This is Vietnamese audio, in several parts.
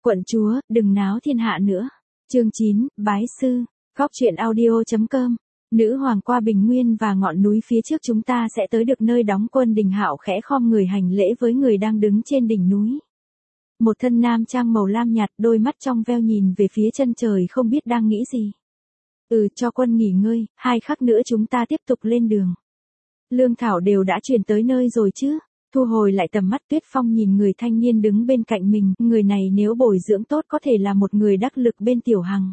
Quận chúa, đừng náo thiên hạ nữa. Chương 9, bái sư. Góc truyện audio.com. Nữ hoàng qua bình nguyên và ngọn núi phía trước chúng ta sẽ tới được nơi đóng quân. Đình Hạo khẽ khom người hành lễ với người đang đứng trên đỉnh núi. Một thân nam trang màu lam nhạt, đôi mắt trong veo nhìn về phía chân trời không biết đang nghĩ gì. Cho quân nghỉ ngơi, 2 khắc nữa chúng ta tiếp tục lên đường. Lương thảo đều đã chuyển tới nơi rồi chứ? Thu hồi lại tầm mắt, Tuyết Phong nhìn người thanh niên đứng bên cạnh mình, người này nếu bồi dưỡng tốt có thể là một người đắc lực bên Tiểu Hằng.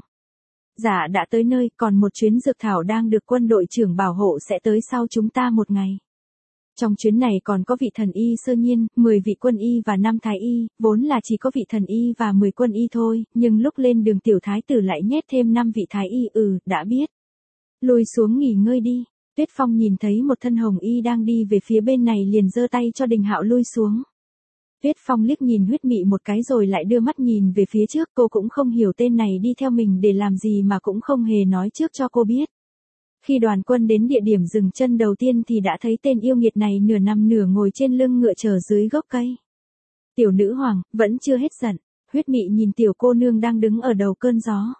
Dạ đã tới nơi, còn một chuyến dược thảo đang được quân đội trưởng bảo hộ sẽ tới sau chúng ta một ngày. Trong chuyến này còn có vị thần y sơ nhiên, 10 vị quân y và 5 thái y, vốn là chỉ có vị thần y và 10 quân y thôi, nhưng lúc lên đường tiểu thái tử lại nhét thêm 5 vị thái y. Đã biết. Lùi xuống nghỉ ngơi đi. Tuyết Phong nhìn thấy một thân hồng y đang đi về phía bên này liền giơ tay cho Đình Hạo lui xuống. Tuyết Phong liếc nhìn Huyết Mị một cái rồi lại đưa mắt nhìn về phía trước, cô cũng không hiểu tên này đi theo mình để làm gì mà cũng không hề nói trước cho cô biết. Khi đoàn quân đến địa điểm dừng chân đầu tiên thì đã thấy tên yêu nghiệt này nửa nằm nửa ngồi trên lưng ngựa chờ dưới gốc cây. Tiểu nữ hoàng, vẫn chưa hết giận. Huyết Mị nhìn tiểu cô nương đang đứng ở đầu cơn gió.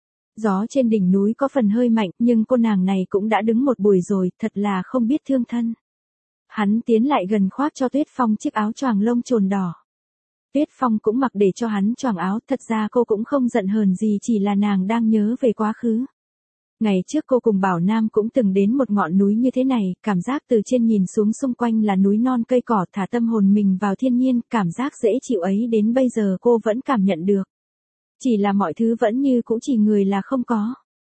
Gió trên đỉnh núi có phần hơi mạnh, nhưng cô nàng này cũng đã đứng một buổi rồi, thật là không biết thương thân. Hắn tiến lại gần khoác cho Tuyết Phong chiếc áo choàng lông chồn đỏ. Tuyết Phong cũng mặc để cho hắn choàng áo, thật ra cô cũng không giận hờn gì, chỉ là nàng đang nhớ về quá khứ. Ngày trước cô cùng Bảo Nam cũng từng đến một ngọn núi như thế này, cảm giác từ trên nhìn xuống xung quanh là núi non cây cỏ, thả tâm hồn mình vào thiên nhiên, cảm giác dễ chịu ấy đến bây giờ cô vẫn cảm nhận được. Chỉ là mọi thứ vẫn như cũ, chỉ người là không có.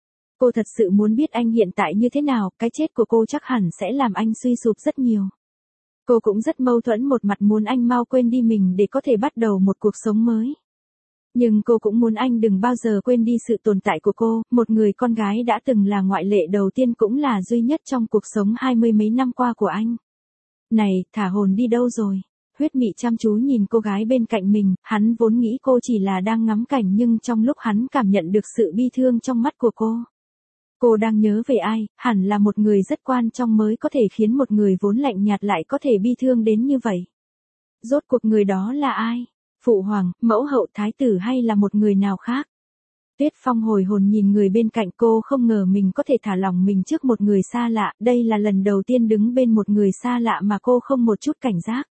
Cô thật sự muốn biết anh hiện tại như thế nào, cái chết của cô chắc hẳn sẽ làm anh suy sụp rất nhiều. Cô cũng rất mâu thuẫn, một mặt muốn anh mau quên đi mình để có thể bắt đầu một cuộc sống mới. Nhưng cô cũng muốn anh đừng bao giờ quên đi sự tồn tại của cô, một người con gái đã từng là ngoại lệ đầu tiên cũng là duy nhất trong cuộc sống 20 mấy năm qua của anh. Này, thả hồn đi đâu rồi? Huyết Mị chăm chú nhìn cô gái bên cạnh mình, hắn vốn nghĩ cô chỉ là đang ngắm cảnh nhưng trong lúc hắn cảm nhận được sự bi thương trong mắt của cô. Cô đang nhớ về ai, hẳn là một người rất quan trọng mới có thể khiến một người vốn lạnh nhạt lại có thể bi thương đến như vậy. Rốt cuộc người đó là ai? Phụ hoàng, mẫu hậu, thái tử hay là một người nào khác? Tuyết Phong hồi hồn nhìn người bên cạnh, cô không ngờ mình có thể thả lòng mình trước một người xa lạ, đây là lần đầu tiên đứng bên một người xa lạ mà cô không một chút cảnh giác.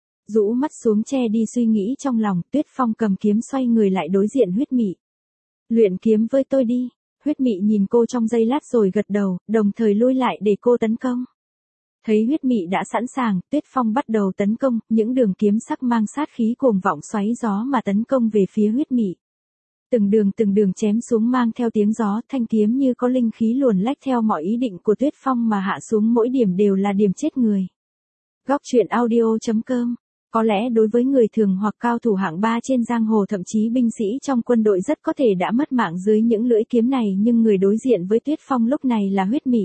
Rũ mắt xuống che đi suy nghĩ trong lòng, Tuyết Phong cầm kiếm xoay người lại đối diện Huyết Mị. Luyện kiếm với tôi đi. Huyết Mị nhìn cô trong giây lát rồi gật đầu, đồng thời lui lại để cô tấn công. Thấy Huyết Mị đã sẵn sàng, Tuyết Phong bắt đầu tấn công, những đường kiếm sắc mang sát khí cuồng vọng xoáy gió mà tấn công về phía Huyết Mị. Từng đường chém xuống mang theo tiếng gió, thanh kiếm như có linh khí luồn lách theo mọi ý định của Tuyết Phong mà hạ xuống, mỗi điểm đều là điểm chết người. Góc truyện audio.com. Có lẽ đối với người thường hoặc cao thủ hạng 3 trên giang hồ, thậm chí binh sĩ trong quân đội rất có thể đã mất mạng dưới những lưỡi kiếm này, nhưng người đối diện với Tuyết Phong lúc này là Huyết Mị.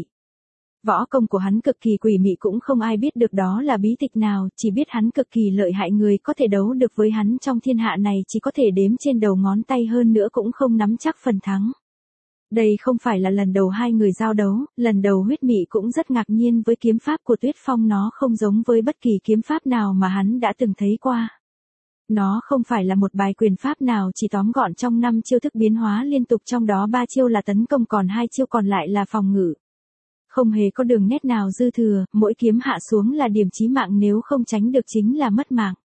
Võ công của hắn cực kỳ quỷ mị, cũng không ai biết được đó là bí tịch nào, chỉ biết hắn cực kỳ lợi hại, người có thể đấu được với hắn trong thiên hạ này chỉ có thể đếm trên đầu ngón tay, hơn nữa cũng không nắm chắc phần thắng. Đây không phải là lần đầu hai người giao đấu, lần đầu Huyết Mị cũng rất ngạc nhiên với kiếm pháp của Tuyết Phong, nó không giống với bất kỳ kiếm pháp nào mà hắn đã từng thấy qua. Nó không phải là một bài quyền pháp nào chỉ tóm gọn trong 5 chiêu thức biến hóa liên tục, trong đó 3 chiêu là tấn công còn 2 chiêu còn lại là phòng ngự. Không hề có đường nét nào dư thừa, mỗi kiếm hạ xuống là điểm chí mạng, nếu không tránh được chính là mất mạng.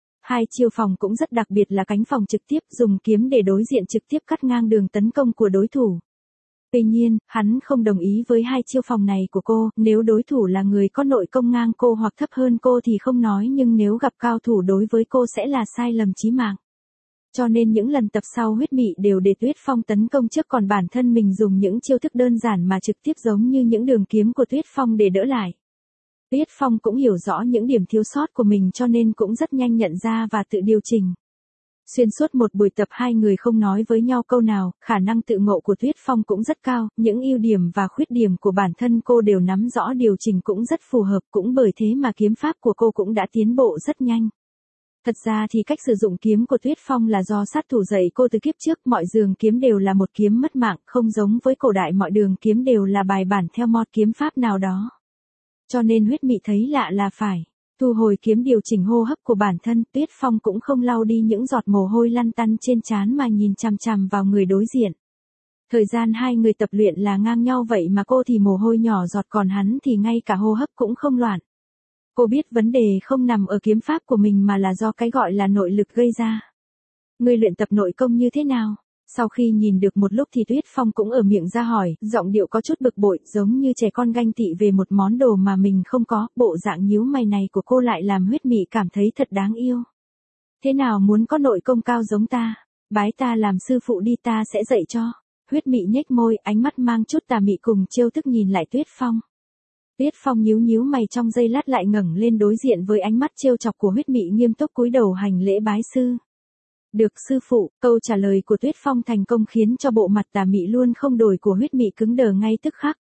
2 chiêu phòng cũng rất đặc biệt là cánh phòng trực tiếp, dùng kiếm để đối diện trực tiếp cắt ngang đường tấn công của đối thủ. Tuy nhiên, hắn không đồng ý với 2 chiêu phòng này của cô, nếu đối thủ là người có nội công ngang cô hoặc thấp hơn cô thì không nói, nhưng nếu gặp cao thủ đối với cô sẽ là sai lầm chí mạng. Cho nên những lần tập sau Huyết Mị đều để Tuyết Phong tấn công trước, còn bản thân mình dùng những chiêu thức đơn giản mà trực tiếp giống như những đường kiếm của Tuyết Phong để đỡ lại. Tuyết Phong cũng hiểu rõ những điểm thiếu sót của mình cho nên cũng rất nhanh nhận ra và tự điều chỉnh. Xuyên suốt một buổi tập hai người không nói với nhau câu nào, khả năng tự ngộ của Tuyết Phong cũng rất cao, những ưu điểm và khuyết điểm của bản thân cô đều nắm rõ, điều chỉnh cũng rất phù hợp, cũng bởi thế mà kiếm pháp của cô cũng đã tiến bộ rất nhanh. Thật ra thì cách sử dụng kiếm của Tuyết Phong là do sát thủ dạy cô từ kiếp trước, mọi đường kiếm đều là một kiếm mất mạng, không giống với cổ đại mọi đường kiếm đều là bài bản theo một kiếm pháp nào đó. Cho nên Huyết Mị thấy lạ là phải. Thu hồi kiếm điều chỉnh hô hấp của bản thân, Tuyết Phong cũng không lau đi những giọt mồ hôi lăn tăn trên trán mà nhìn chằm chằm vào người đối diện. Thời gian hai người tập luyện là ngang nhau vậy mà cô thì mồ hôi nhỏ giọt còn hắn thì ngay cả hô hấp cũng không loạn. Cô biết vấn đề không nằm ở kiếm pháp của mình mà là do cái gọi là nội lực gây ra. Ngươi luyện tập nội công như thế nào? Sau khi nhìn được một lúc thì Tuyết Phong cũng ở miệng ra hỏi, giọng điệu có chút bực bội, giống như trẻ con ganh tị về một món đồ mà mình không có, bộ dạng nhíu mày này của cô lại làm Huyết Mị cảm thấy thật đáng yêu. Thế nào muốn có nội công cao giống ta? Bái ta làm sư phụ đi, ta sẽ dạy cho. Huyết Mị nhếch môi, ánh mắt mang chút tà mị cùng trêu tức nhìn lại Tuyết Phong. Tuyết Phong nhíu nhíu mày trong giây lát lại ngẩng lên đối diện với ánh mắt trêu chọc của Huyết Mị, nghiêm túc cúi đầu hành lễ bái sư. Được sư phụ, câu trả lời của Tuyết Phong thành công khiến cho bộ mặt tà mị luôn không đổi của Huyết Mị cứng đờ ngay tức khắc.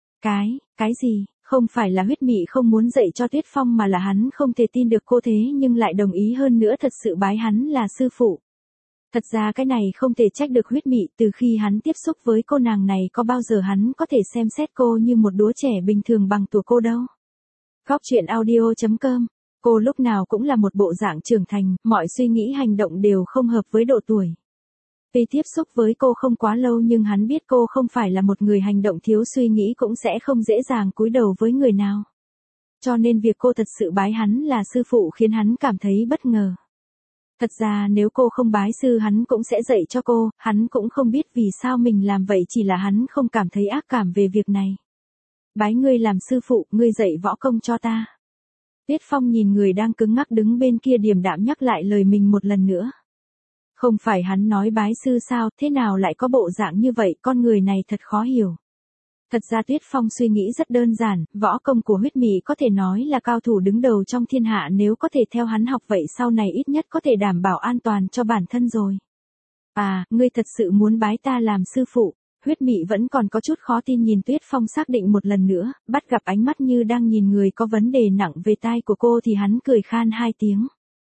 Cái gì? Không phải là Huyết Mị không muốn dạy cho Tuyết Phong mà là hắn không thể tin được cô thế nhưng lại đồng ý, hơn nữa thật sự bái hắn là sư phụ. Thật ra cái này không thể trách được Huyết Mị, từ khi hắn tiếp xúc với cô nàng này có bao giờ hắn có thể xem xét cô như một đứa trẻ bình thường bằng tuổi cô đâu. Góc truyện audio.com. Cô lúc nào cũng là một bộ dạng trưởng thành, mọi suy nghĩ hành động đều không hợp với độ tuổi. Tuy tiếp xúc với cô không quá lâu nhưng hắn biết cô không phải là một người hành động thiếu suy nghĩ, cũng sẽ không dễ dàng cúi đầu với người nào. Cho nên việc cô thật sự bái hắn là sư phụ khiến hắn cảm thấy bất ngờ. Thật ra nếu cô không bái sư hắn cũng sẽ dạy cho cô, hắn cũng không biết vì sao mình làm vậy, chỉ là hắn không cảm thấy ác cảm về việc này. Bái ngươi làm sư phụ, ngươi dạy võ công cho ta. Tuyết Phong nhìn người đang cứng ngắc đứng bên kia điềm đạm nhắc lại lời mình một lần nữa. Không phải hắn nói bái sư sao, thế nào lại có bộ dạng như vậy, con người này thật khó hiểu. Thật ra Tuyết Phong suy nghĩ rất đơn giản, võ công của Huyết Mị có thể nói là cao thủ đứng đầu trong thiên hạ, nếu có thể theo hắn học vậy sau này ít nhất có thể đảm bảo an toàn cho bản thân rồi. À, ngươi thật sự muốn bái ta làm sư phụ? Huyết Mị vẫn còn có chút khó tin nhìn Tuyết Phong xác định một lần nữa, bắt gặp ánh mắt như đang nhìn người có vấn đề nặng về tai của cô thì hắn cười khan hai tiếng.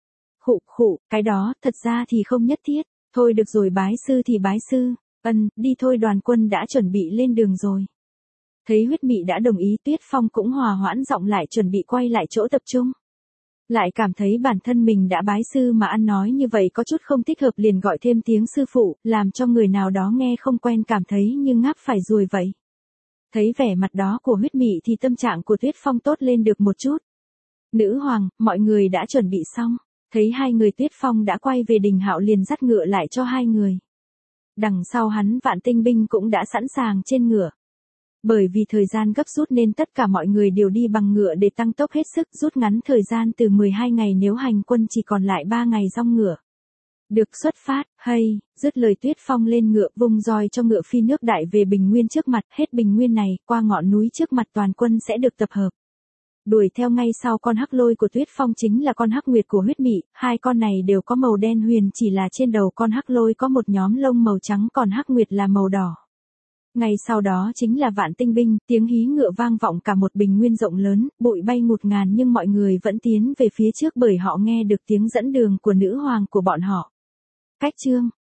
Khụ, cái đó, thật ra thì không nhất thiết, thôi được rồi, bái sư thì bái sư, đi thôi, đoàn quân đã chuẩn bị lên đường rồi. Thấy Huyết Mị đã đồng ý, Tuyết Phong cũng hòa hoãn giọng lại chuẩn bị quay lại chỗ tập trung. Lại cảm thấy bản thân mình đã bái sư mà ăn nói như vậy có chút không thích hợp, liền gọi thêm tiếng sư phụ, làm cho người nào đó nghe không quen cảm thấy như ngáp phải ruồi vậy. Thấy vẻ mặt đó của Huyết Mị thì tâm trạng của Tuyết Phong tốt lên được một chút. Nữ hoàng, mọi người đã chuẩn bị xong. Thấy hai người, Tuyết Phong đã quay về Đình Hạo liền dắt ngựa lại cho hai người. Đằng sau hắn Vạn Tinh binh cũng đã sẵn sàng trên ngựa. Bởi vì thời gian gấp rút nên tất cả mọi người đều đi bằng ngựa để tăng tốc hết sức, rút ngắn thời gian từ 12 ngày nếu hành quân chỉ còn lại 3 ngày dong ngựa. Được, xuất phát, dứt lời Tuyết Phong lên ngựa vung roi cho ngựa phi nước đại về bình nguyên trước mặt, hết bình nguyên này, qua ngọn núi trước mặt toàn quân sẽ được tập hợp. Đuổi theo ngay sau con hắc lôi của Tuyết Phong chính là con hắc nguyệt của Huyết Mị, hai con này đều có màu đen huyền, chỉ là trên đầu con hắc lôi có một nhóm lông màu trắng còn hắc nguyệt là màu đỏ. Ngay sau đó chính là Vạn Tinh binh, tiếng hí ngựa vang vọng cả một bình nguyên rộng lớn, bụi bay ngụt ngàn nhưng mọi người vẫn tiến về phía trước bởi họ nghe được tiếng dẫn đường của nữ hoàng của bọn họ. Cách chương